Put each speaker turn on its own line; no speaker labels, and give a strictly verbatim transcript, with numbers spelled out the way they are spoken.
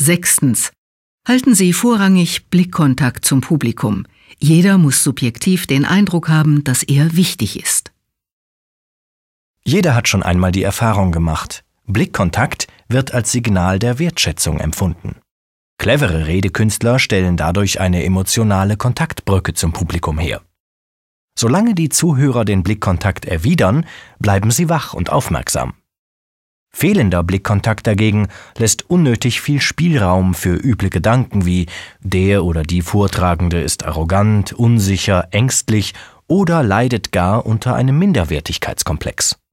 Sechstens. Halten Sie vorrangig Blickkontakt zum Publikum. Jeder muss subjektiv den Eindruck haben, dass er wichtig ist.
Jeder hat schon einmal die Erfahrung gemacht: Blickkontakt wird als Signal der Wertschätzung empfunden. Clevere Redekünstler stellen dadurch eine emotionale Kontaktbrücke zum Publikum her. Solange die Zuhörer den Blickkontakt erwidern, bleiben sie wach und aufmerksam. Fehlender Blickkontakt dagegen lässt unnötig viel Spielraum für üble Gedanken wie der oder die Vortragende ist arrogant, unsicher, ängstlich oder leidet gar unter einem Minderwertigkeitskomplex.